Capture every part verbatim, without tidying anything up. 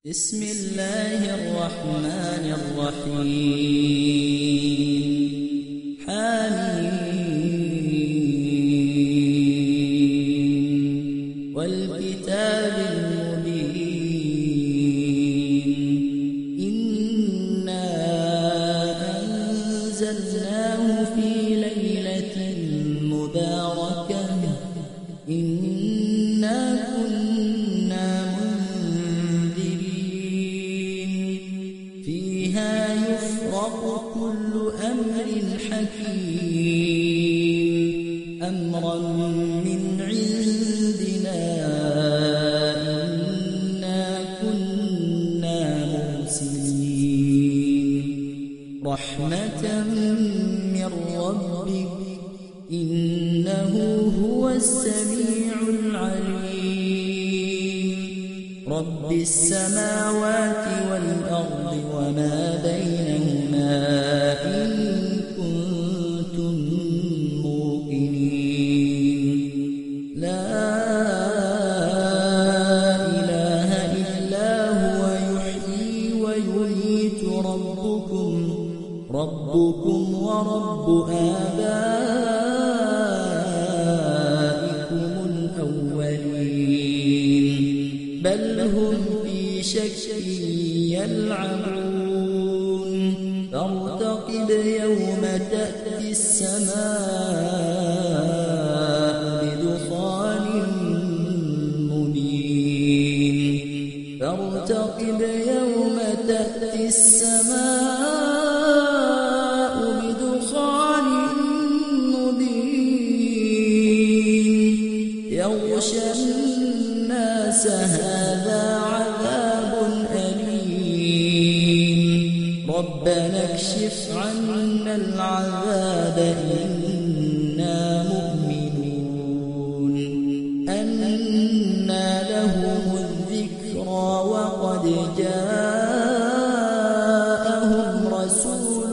بسم الله الرحمن الرحيم حميم والكتاب المبين إنا أنزلناه في ليلة مباركة إنا كنا فيها يفرق كل أمر حكيم أمرا من عندنا إنا كنا مرسلين رحمة من ربك إنه هو السميع العليم رب السماوات والأرض وما بينهما إن كنتم موقنين لا إله إلا هو يحيي ويميت ربكم ربكم ورب آبائكم الأولين بل هم في شك يلعبون فارتقب يوم تأتي السماء بدخان مبين فارتقب يوم تأتي السماء بدخان مبين يغشى الناس هذا عذاب أليم ربنا اكشف عنا العذاب إنا مؤمنون أنى لهم الذكرى وقد جاءهم رسول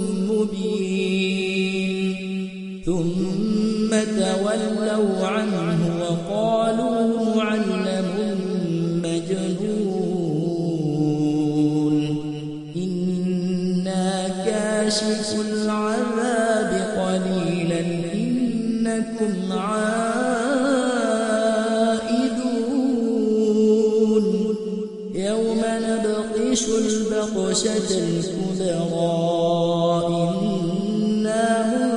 مبين ثم تولوا عنه وقالوا معلم مجنون إنا كاشف العذاب قليلا إنكم عائدون يوم نبطش البطشة الكبرى إنا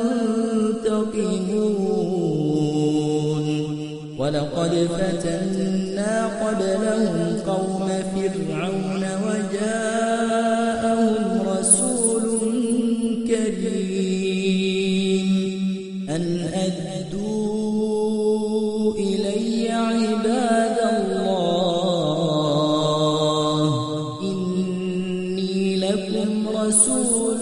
منتقمون ولقد فتنا قبلهم قوم فرعون وجاءهم رسول كريم أن أدوا إلي عباد الله إني لكم رسول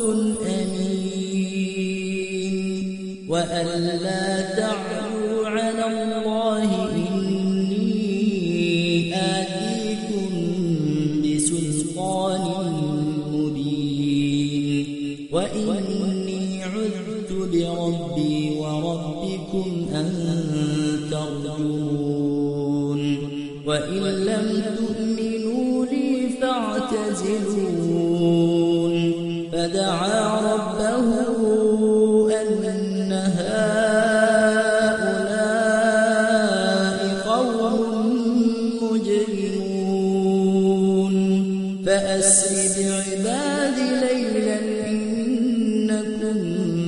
أمين وأن لا تعلوا على الله إني آتيكم بسلطان مبين وإني عذت بربي وربكم أن ترجمون وإن لم تؤمنوا لي فاعتزلون فدعا ربه أن هؤلاء قوم مجرمون فأسر بعبادي ليلا إنكم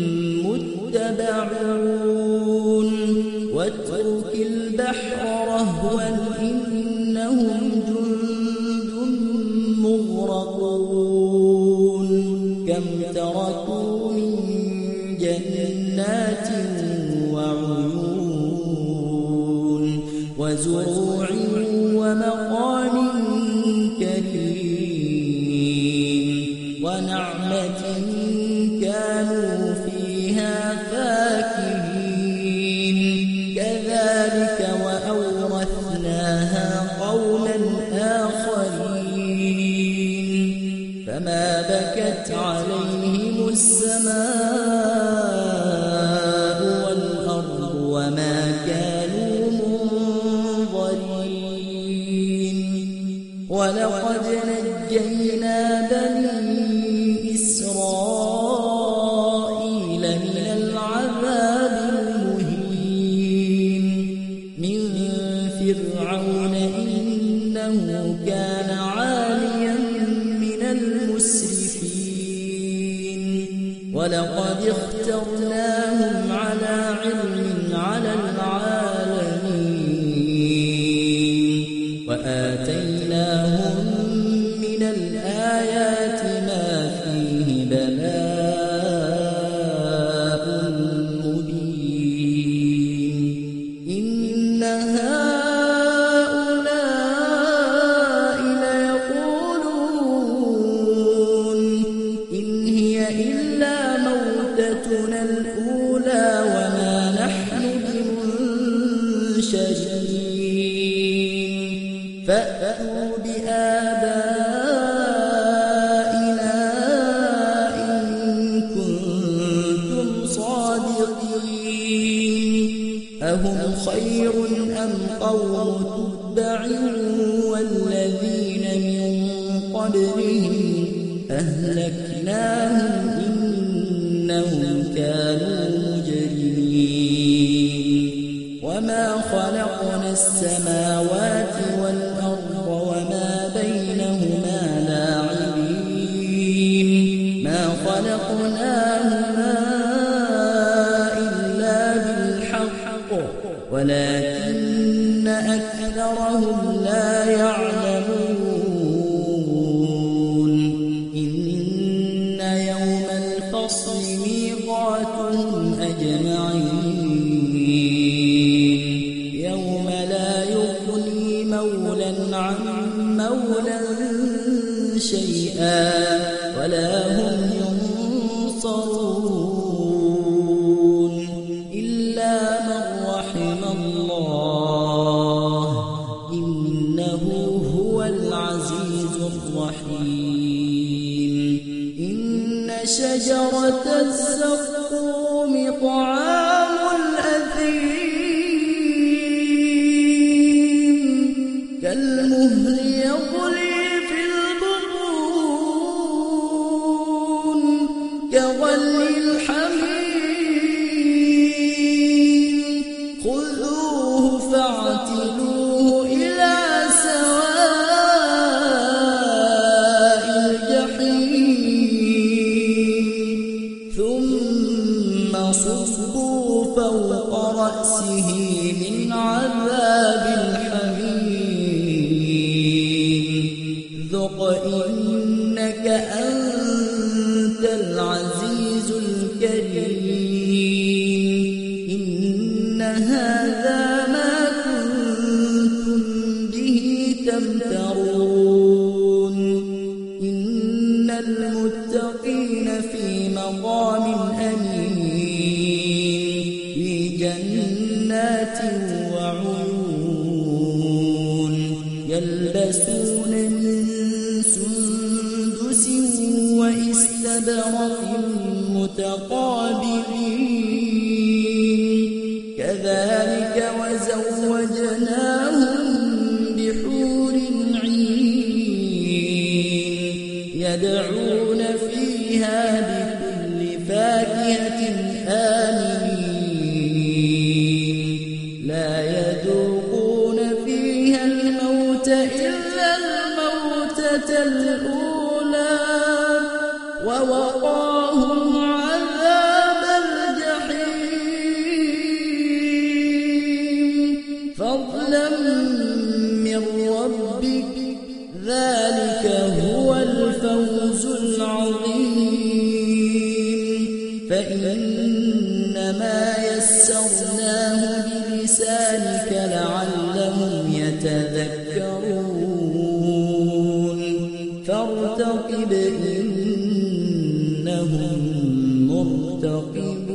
متبعون واترك البحر رهوا إنهم جند مغرقون كم تركوا من جنات وعيون وزروع ومقام كريم ونعمة كانوا فيها فاكهين كذلك وأورثناها قوما آخرين فما بكت عليهم السماء والأرض وما كانوا منظرين ولقد ولقد نجينا بني إسرائيل من العذاب المهين من فرعون إنه كان عاليا من المسرفين ولقد اخترناهم على علم على العالمين وآتيناهم من الآيات ما فيه بلاء مبين إن هؤلاء ليقولون إن هي إلا موتتنا الأولى وما نحن بمنشرين فأتوا بآبائنا إن كنتم صادقين أهم خير أم قوم تبع والذين من قبلهم أهلكناهم إنهم كانوا مجرمين وما خلقنا السماوات والأرض وما بينهما لاعبين ما خلقناهما إلا بالحق ولكن أكثرهم لا يعلمون إن يوم الفصل ميقاتهم أجمعين يوم لا يغني مولى عن مولى شيئا ولا هم ينصرون إلا من رحم الله إنه هو العزيز الرحيم إن شجرة الزقوم طعام الأثيم كالمهل يغلي في البطون كغلي الحميم خذوه فاعتلوه إلى سواء الجحيم ثم صبوا فوق رأسه من عذاب الحميم ذق إنك أنت العزيز الكريم إن هذا ما كنتم به تمترون إن المتقين في مقام أمين في جنات وعيون يلبسون من سندس وإستبرق متقابلين كذلك وزوجناهم بحور عين يدعون فيها بكل فاكهة آمنين لا يذوقون فيها الموت إلا الموتة الأولى ووقاهم عذاب الجحيم فضلا من ربك ذلك هو الفوز العظيم فإنما يسرناه بلسانك لعلهم يتذكرون فارتقب إنهم مرتقبون